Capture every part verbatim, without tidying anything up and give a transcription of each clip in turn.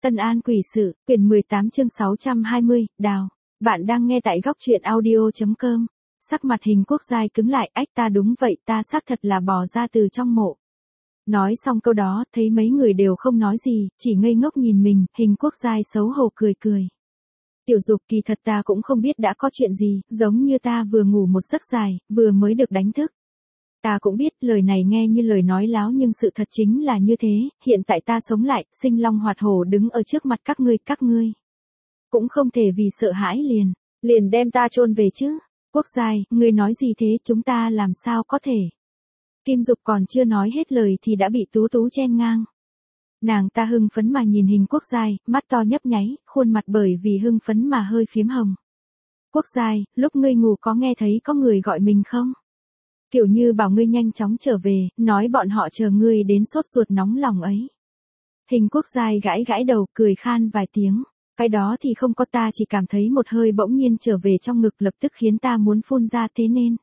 Tân An quỷ sự, quyển mười tám chương sáu trăm hai mươi, đào. Bạn đang nghe tại góc truyện audio.com. Sắc mặt Hình Quốc Giai cứng lại, ách ta đúng vậy, ta xác thật là bò ra từ trong mộ. Nói xong câu đó, thấy mấy người đều không nói gì, chỉ ngây ngốc nhìn mình, Hình Quốc Giai xấu hổ cười cười. Tiểu Dục, kỳ thật ta cũng không biết đã có chuyện gì, giống như ta vừa ngủ một giấc dài, vừa mới được đánh thức. Ta cũng biết, lời này nghe như lời nói láo nhưng sự thật chính là như thế, hiện tại ta sống lại, sinh long hoạt hổ đứng ở trước mặt các ngươi, các ngươi. Cũng không thể vì sợ hãi liền, liền đem ta chôn về chứ. Quốc Giai, ngươi nói gì thế, chúng ta làm sao có thể. Kim Dục còn chưa nói hết lời thì đã bị Tú Tú chen ngang. Nàng ta hưng phấn mà nhìn Hình Quốc Giai, mắt to nhấp nháy, khuôn mặt bởi vì hưng phấn mà hơi phiếm hồng. Quốc Giai, lúc ngươi ngủ có nghe thấy có người gọi mình không? Kiểu như bảo ngươi nhanh chóng trở về, nói bọn họ chờ ngươi đến sốt ruột nóng lòng ấy. Hình Quốc Giai gãi gãi đầu, cười khan vài tiếng. Cái đó thì không có, ta chỉ cảm thấy một hơi bỗng nhiên trở về trong ngực lập tức khiến ta muốn phun ra, thế nên.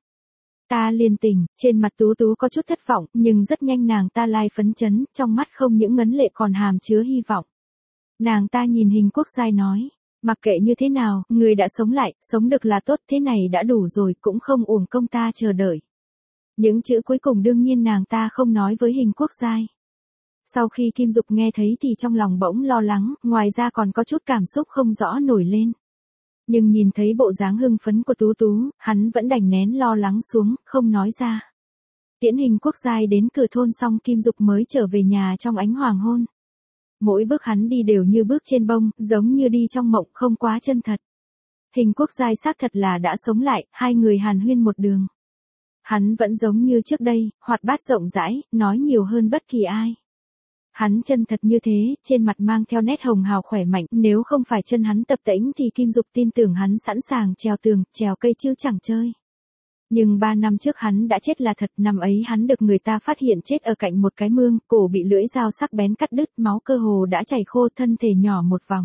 Ta liền tỉnh, trên mặt Tú Tú có chút thất vọng, nhưng rất nhanh nàng ta lai phấn chấn, trong mắt không những ngấn lệ còn hàm chứa hy vọng. Nàng ta nhìn Hình Quốc Giai nói, mặc kệ như thế nào, người đã sống lại, sống được là tốt, thế này đã đủ rồi, cũng không uổng công ta chờ đợi. Những chữ cuối cùng đương nhiên nàng ta không nói với Hình Quốc Giai. Sau khi Kim Dục nghe thấy thì trong lòng bỗng lo lắng, ngoài ra còn có chút cảm xúc không rõ nổi lên. Nhưng nhìn thấy bộ dáng hưng phấn của Tú Tú, hắn vẫn đành nén lo lắng xuống, không nói ra. Tiễn Hình Quốc Giai đến cửa thôn xong Kim Dục mới trở về nhà trong ánh hoàng hôn. Mỗi bước hắn đi đều như bước trên bông, giống như đi trong mộng, không quá chân thật. Hình Quốc Giai xác thật là đã sống lại, hai người hàn huyên một đường. Hắn vẫn giống như trước đây, hoạt bát rộng rãi, nói nhiều hơn bất kỳ ai. Hắn chân thật như thế, trên mặt mang theo nét hồng hào khỏe mạnh, nếu không phải chân hắn tập tễnh thì Kim Dục tin tưởng hắn sẵn sàng trèo tường, trèo cây chứ chẳng chơi. Nhưng ba năm trước hắn đã chết là thật, năm ấy hắn được người ta phát hiện chết ở cạnh một cái mương, cổ bị lưỡi dao sắc bén cắt đứt, máu cơ hồ đã chảy khô, thân thể nhỏ một vòng.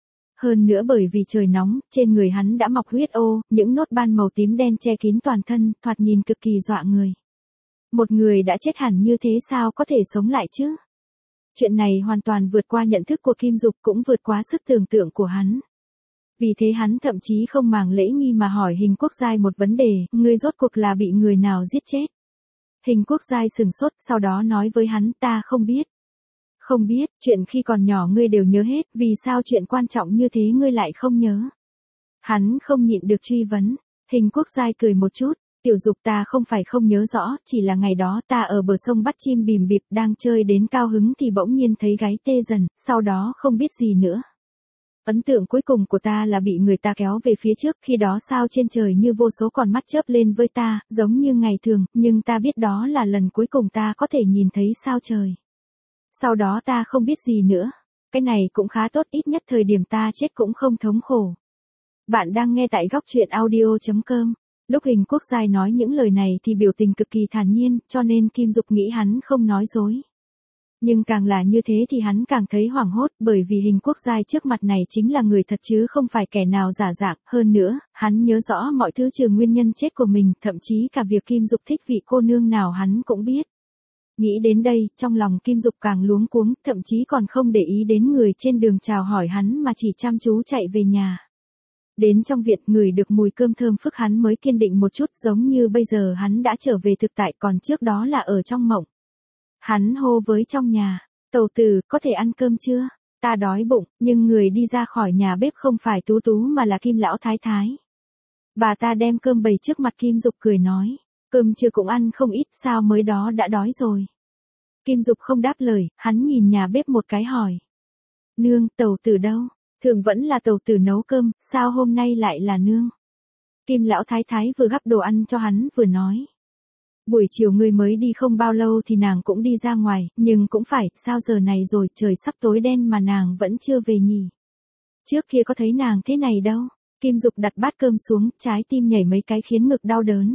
Hơn nữa bởi vì trời nóng, trên người hắn đã mọc huyết ô, những nốt ban màu tím đen che kín toàn thân, thoạt nhìn cực kỳ dọa người. Một người đã chết hẳn như thế sao có thể sống lại chứ? Chuyện này hoàn toàn vượt qua nhận thức của Kim Dục, cũng vượt quá sức tưởng tượng của hắn. Vì thế hắn thậm chí không màng lễ nghi mà hỏi Hình Quốc Giai một vấn đề, ngươi rốt cuộc là bị người nào giết chết? Hình Quốc Giai sừng sốt, sau đó nói với hắn, ta không biết. Không biết, chuyện khi còn nhỏ ngươi đều nhớ hết, vì sao chuyện quan trọng như thế ngươi lại không nhớ? Hắn không nhịn được truy vấn. Hình Quốc Giai cười một chút, Tiểu Dục, ta không phải không nhớ rõ, chỉ là ngày đó ta ở bờ sông bắt chim bìm bịp, đang chơi đến cao hứng thì bỗng nhiên thấy gáy tê dần, sau đó không biết gì nữa. Ấn tượng cuối cùng của ta là bị người ta kéo về phía trước, khi đó sao trên trời như vô số con mắt chớp lên với ta, giống như ngày thường, nhưng ta biết đó là lần cuối cùng ta có thể nhìn thấy sao trời. Sau đó ta không biết gì nữa. Cái này cũng khá tốt, ít nhất thời điểm ta chết cũng không thống khổ. Bạn đang nghe tại góc truyện audio.com. Lúc Hình Quốc Giai nói những lời này thì biểu tình cực kỳ thản nhiên, cho nên Kim Dục nghĩ hắn không nói dối. Nhưng càng là như thế thì hắn càng thấy hoảng hốt, bởi vì Hình Quốc Giai trước mặt này chính là người thật chứ không phải kẻ nào giả dạng. Hơn nữa, hắn nhớ rõ mọi thứ trừ nguyên nhân chết của mình, thậm chí cả việc Kim Dục thích vị cô nương nào hắn cũng biết. Nghĩ đến đây, trong lòng Kim Dục càng luống cuống, thậm chí còn không để ý đến người trên đường chào hỏi hắn mà chỉ chăm chú chạy về nhà. Đến trong viện ngửi được mùi cơm thơm phức hắn mới kiên định một chút, giống như bây giờ hắn đã trở về thực tại, còn trước đó là ở trong mộng. Hắn hô với trong nhà, Tẩu tử, có thể ăn cơm chưa? Ta đói bụng, nhưng người đi ra khỏi nhà bếp không phải Tú Tú mà là Kim lão thái thái. Bà ta đem cơm bày trước mặt Kim Dục cười nói, cơm chưa cũng ăn không ít, sao mới đó đã đói rồi. Kim Dục không đáp lời, hắn nhìn nhà bếp một cái hỏi. Nương, tẩu tử đâu? Thường vẫn là tẩu tử nấu cơm, sao hôm nay lại là nương? Kim lão thái thái vừa gắp đồ ăn cho hắn vừa nói. Buổi chiều ngươi mới đi không bao lâu thì nàng cũng đi ra ngoài, nhưng cũng phải, sao giờ này rồi, trời sắp tối đen mà nàng vẫn chưa về nhỉ? Trước kia có thấy nàng thế này đâu. Kim Dục đặt bát cơm xuống, trái tim nhảy mấy cái khiến ngực đau đớn.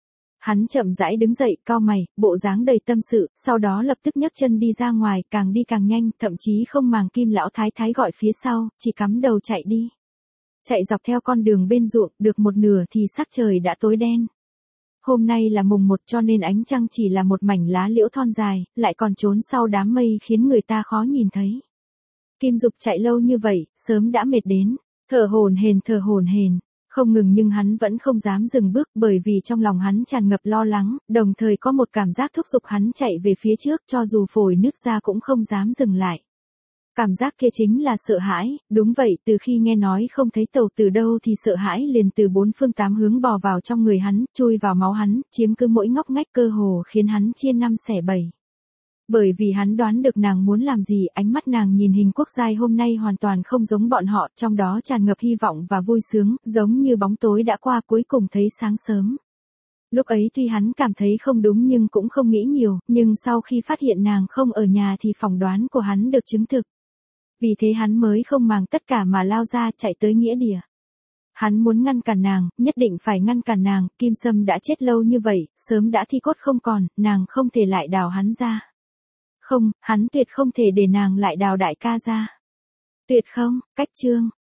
Hắn chậm rãi đứng dậy, cau mày, bộ dáng đầy tâm sự, sau đó lập tức nhấc chân đi ra ngoài, càng đi càng nhanh, thậm chí không màng Kim lão thái thái gọi phía sau, chỉ cắm đầu chạy đi. Chạy dọc theo con đường bên ruộng, được một nửa thì sắc trời đã tối đen. Hôm nay là mùng một cho nên ánh trăng chỉ là một mảnh lá liễu thon dài, lại còn trốn sau đám mây khiến người ta khó nhìn thấy. Kim Dục chạy lâu như vậy, sớm đã mệt đến, thở hổn hển thở hổn hển, không ngừng nhưng hắn vẫn không dám dừng bước bởi vì trong lòng hắn tràn ngập lo lắng, đồng thời có một cảm giác thúc giục hắn chạy về phía trước cho dù phổi nứt ra cũng không dám dừng lại. Cảm giác kia chính là sợ hãi, đúng vậy, từ khi nghe nói không thấy tàu từ đâu thì sợ hãi liền từ bốn phương tám hướng bò vào trong người hắn, chui vào máu hắn, chiếm cứ mỗi ngóc ngách cơ hồ khiến hắn chia năm xẻ bảy. Bởi vì hắn đoán được nàng muốn làm gì, ánh mắt nàng nhìn Hình Quốc Giai hôm nay hoàn toàn không giống bọn họ, trong đó tràn ngập hy vọng và vui sướng, giống như bóng tối đã qua cuối cùng thấy sáng sớm. Lúc ấy tuy hắn cảm thấy không đúng nhưng cũng không nghĩ nhiều, nhưng sau khi phát hiện nàng không ở nhà thì phỏng đoán của hắn được chứng thực. Vì thế hắn mới không màng tất cả mà lao ra chạy tới nghĩa địa. Hắn muốn ngăn cản nàng, nhất định phải ngăn cản nàng, Kim Sâm đã chết lâu như vậy, sớm đã thi cốt không còn, nàng không thể lại đào hắn ra. Không, hắn tuyệt không thể để nàng lại đào đại ca ra. Tuyệt không, cách chương.